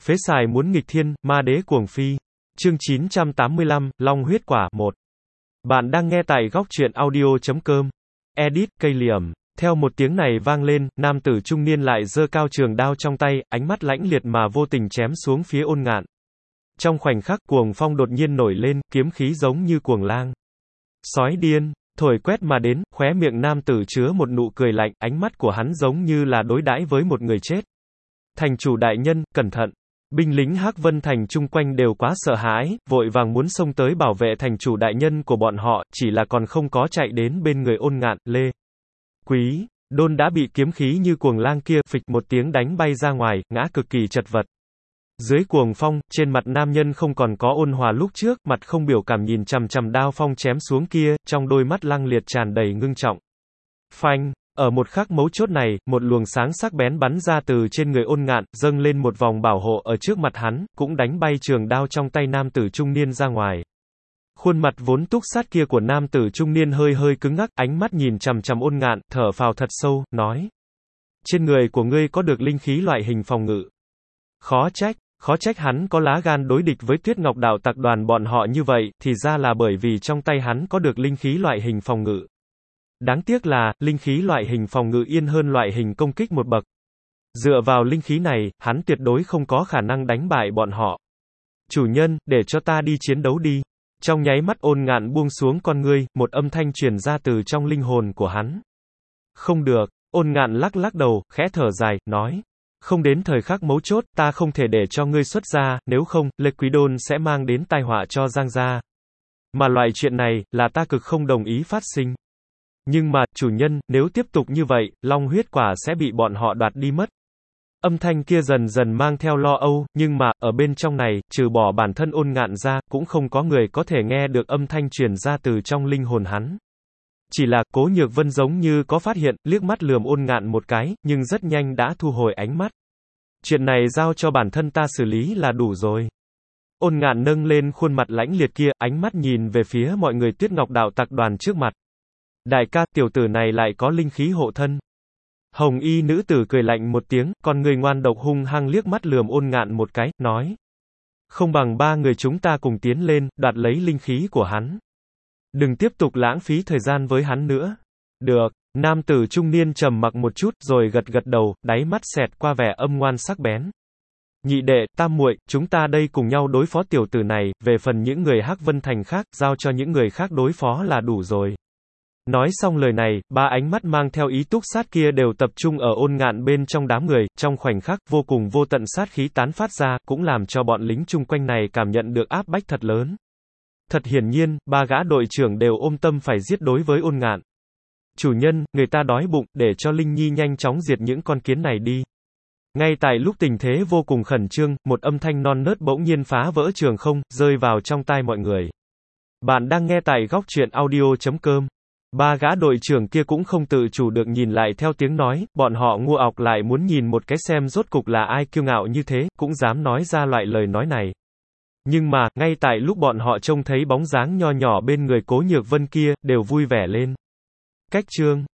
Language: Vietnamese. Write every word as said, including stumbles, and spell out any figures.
Phế xài muốn nghịch thiên, ma đế cuồng phi. Chương chín trăm tám mươi lăm, Long huyết quả, một. Bạn đang nghe tại góc truyện audio chấm com. Edit, cây liềm. Theo một tiếng này vang lên, nam tử trung niên lại giơ cao trường đao trong tay, ánh mắt lãnh liệt mà vô tình chém xuống phía Ôn Ngạn. Trong khoảnh khắc, cuồng phong đột nhiên nổi lên, kiếm khí giống như cuồng lang sói điên, thổi quét mà đến, khóe miệng nam tử chứa một nụ cười lạnh, ánh mắt của hắn giống như là đối đãi với một người chết. Thành chủ đại nhân, cẩn thận. Binh lính Hắc Vân Thành chung quanh đều quá sợ hãi, vội vàng muốn xông tới bảo vệ thành chủ đại nhân của bọn họ, chỉ là còn không có chạy đến bên người Ôn Ngạn. Lê Quý Đôn đã bị kiếm khí như cuồng lang kia, phịch một tiếng đánh bay ra ngoài, ngã cực kỳ chật vật. Dưới cuồng phong, trên mặt nam nhân không còn có ôn hòa lúc trước, mặt không biểu cảm nhìn chằm chằm đao phong chém xuống kia, trong đôi mắt lăng liệt tràn đầy ngưng trọng. Phanh! Ở một khắc mấu chốt này, một luồng sáng sắc bén bắn ra từ trên người Ôn Ngạn, dâng lên một vòng bảo hộ ở trước mặt hắn, cũng đánh bay trường đao trong tay nam tử trung niên ra ngoài. Khuôn mặt vốn túc sát kia của nam tử trung niên hơi hơi cứng ngắc, ánh mắt nhìn chằm chằm Ôn Ngạn, thở phào thật sâu, nói: trên người của ngươi có được linh khí loại hình phòng ngự. Khó trách, khó trách hắn có lá gan đối địch với Tuyết Ngọc Đạo Tặc đoàn bọn họ như vậy, thì ra là bởi vì trong tay hắn có được linh khí loại hình phòng ngự. Đáng tiếc là, linh khí loại hình phòng ngự yên hơn loại hình công kích một bậc. Dựa vào linh khí này, hắn tuyệt đối không có khả năng đánh bại bọn họ. Chủ nhân, để cho ta đi chiến đấu đi. Trong nháy mắt Ôn Ngạn buông xuống con ngươi, một âm thanh truyền ra từ trong linh hồn của hắn. Không được, Ôn Ngạn lắc lắc đầu, khẽ thở dài, nói: không đến thời khắc mấu chốt, ta không thể để cho ngươi xuất ra, nếu không, Lê Quý Đôn sẽ mang đến tai họa cho Giang gia. Mà loại chuyện này, là ta cực không đồng ý phát sinh. Nhưng mà, chủ nhân, nếu tiếp tục như vậy, Long huyết quả sẽ bị bọn họ đoạt đi mất. Âm thanh kia dần dần mang theo lo âu, nhưng mà, ở bên trong này, trừ bỏ bản thân Ôn Ngạn ra, cũng không có người có thể nghe được âm thanh truyền ra từ trong linh hồn hắn. Chỉ là, Cố Nhược Vân giống như có phát hiện, liếc mắt lườm Ôn Ngạn một cái, nhưng rất nhanh đã thu hồi ánh mắt. Chuyện này giao cho bản thân ta xử lý là đủ rồi. Ôn Ngạn nâng lên khuôn mặt lãnh liệt kia, ánh mắt nhìn về phía mọi người Tuyết Ngọc Đạo Tặc đoàn trước mặt. Đại ca, tiểu tử này lại có linh khí hộ thân. Hồng y nữ tử cười lạnh một tiếng, con người ngoan độc hung hăng liếc mắt lườm Ôn Ngạn một cái, nói: không bằng ba người chúng ta cùng tiến lên, đoạt lấy linh khí của hắn. Đừng tiếp tục lãng phí thời gian với hắn nữa. Được, nam tử trung niên trầm mặc một chút, rồi gật gật đầu, đáy mắt xẹt qua vẻ âm ngoan sắc bén. Nhị đệ, tam muội, chúng ta đây cùng nhau đối phó tiểu tử này, về phần những người Hắc Vân Thành khác, giao cho những người khác đối phó là đủ rồi. Nói xong lời này, ba ánh mắt mang theo ý túc sát kia đều tập trung ở Ôn Ngạn bên trong đám người, trong khoảnh khắc, vô cùng vô tận sát khí tán phát ra, cũng làm cho bọn lính chung quanh này cảm nhận được áp bách thật lớn. Thật hiển nhiên, ba gã đội trưởng đều ôm tâm phải giết đối với Ôn Ngạn. Chủ nhân, người ta đói bụng, để cho Linh Nhi nhanh chóng diệt những con kiến này đi. Ngay tại lúc tình thế vô cùng khẩn trương, một âm thanh non nớt bỗng nhiên phá vỡ trường không, rơi vào trong tai mọi người. Bạn đang nghe tại góc truyện audio chấm com. Ba gã đội trưởng kia cũng không tự chủ được nhìn lại theo tiếng nói, bọn họ ngu ọc lại muốn nhìn một cái xem rốt cục là ai kiêu ngạo như thế, cũng dám nói ra loại lời nói này. Nhưng mà, ngay tại lúc bọn họ trông thấy bóng dáng nho nhỏ bên người Cố Nhược Vân kia, đều vui vẻ lên. Cách chương